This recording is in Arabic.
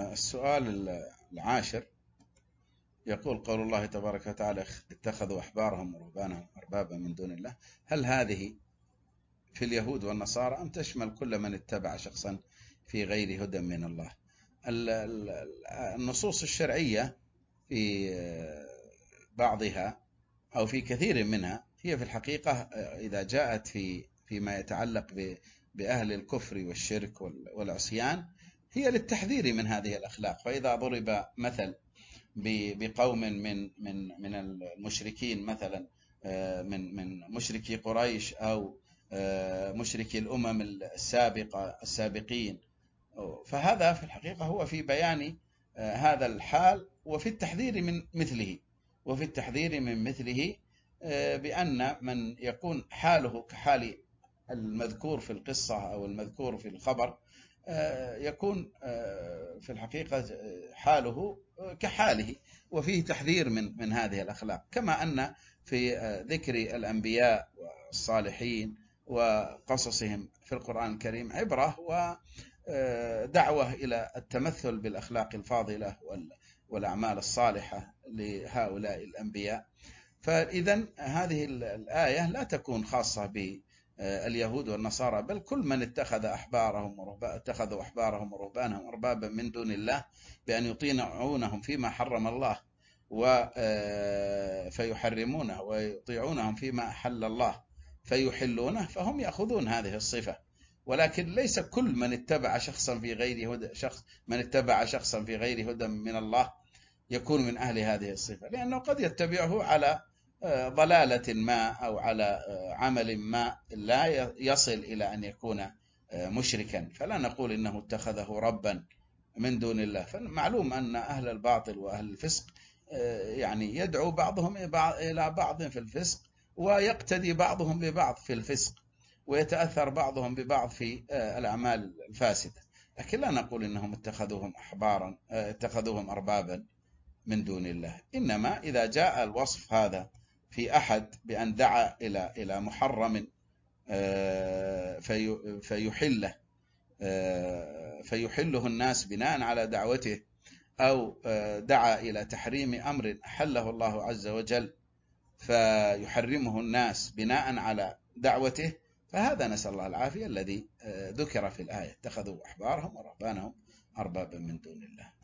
السؤال العاشر يقول: قول الله تبارك وتعالى: اتخذوا أحبارهم ورهبانهم أربابا من دون الله. هل هذه في اليهود والنصارى أم تشمل كل من اتبع شخصا في غير هدى من الله؟ النصوص الشرعية في بعضها أو في كثير منها هي في الحقيقة إذا جاءت فيما يتعلق بأهل الكفر والشرك والعصيان هي للتحذير من هذه الأخلاق. فإذا ضرب مثل بقوم من المشركين، مثلا من مشركي قريش أو مشركي الأمم السابقين، فهذا في الحقيقة هو في بيان هذا الحال وفي التحذير من مثله، بأن من يكون حاله كحال المذكور في القصة أو المذكور في الخبر يكون في الحقيقة حاله كحاله، وفيه تحذير من هذه الأخلاق. كما أن في ذكر الأنبياء والصالحين وقصصهم في القرآن الكريم عبرة ودعوة إلى التمثل بالأخلاق الفاضلة والأعمال الصالحة لهؤلاء الأنبياء. فإذا هذه الآية لا تكون خاصة باليهود والنصارى، بل كل من اتخذوا أحبارهم ورهبانهم أربابا من دون الله بأن يطيعونهم فيما حرم الله فيحرمونه، ويطيعونهم فيما أحل الله فيحلونه، فهم يأخذون هذه الصفة. ولكن ليس كل من اتبع شخصا في غير هدى من الله يكون من أهل هذه الصفة، لأنه قد يتبعه على ضلالة ما أو على عمل ما لا يصل إلى أن يكون مشركا، فلا نقول إنه اتخذه ربا من دون الله. فمعلوم أن أهل الباطل وأهل الفسق يعني يدعو بعضهم إلى بعض في الفسق، ويقتدي بعضهم ببعض في الفسق، ويتأثر بعضهم ببعض في الأعمال الفاسدة. لكن لا نقول إنهم اتخذوهم أربابا من دون الله. إنما إذا جاء الوصف هذا في أحد بأن دعا إلى محرم فيحله الناس بناء على دعوته، أو دعا إلى تحريم أمر أحله الله عز وجل فيحرمه الناس بناء على دعوته، فهذا نسأل الله العافية الذي ذكر في الآية: اتخذوا أحبارهم ورهبانهم أربابا من دون الله.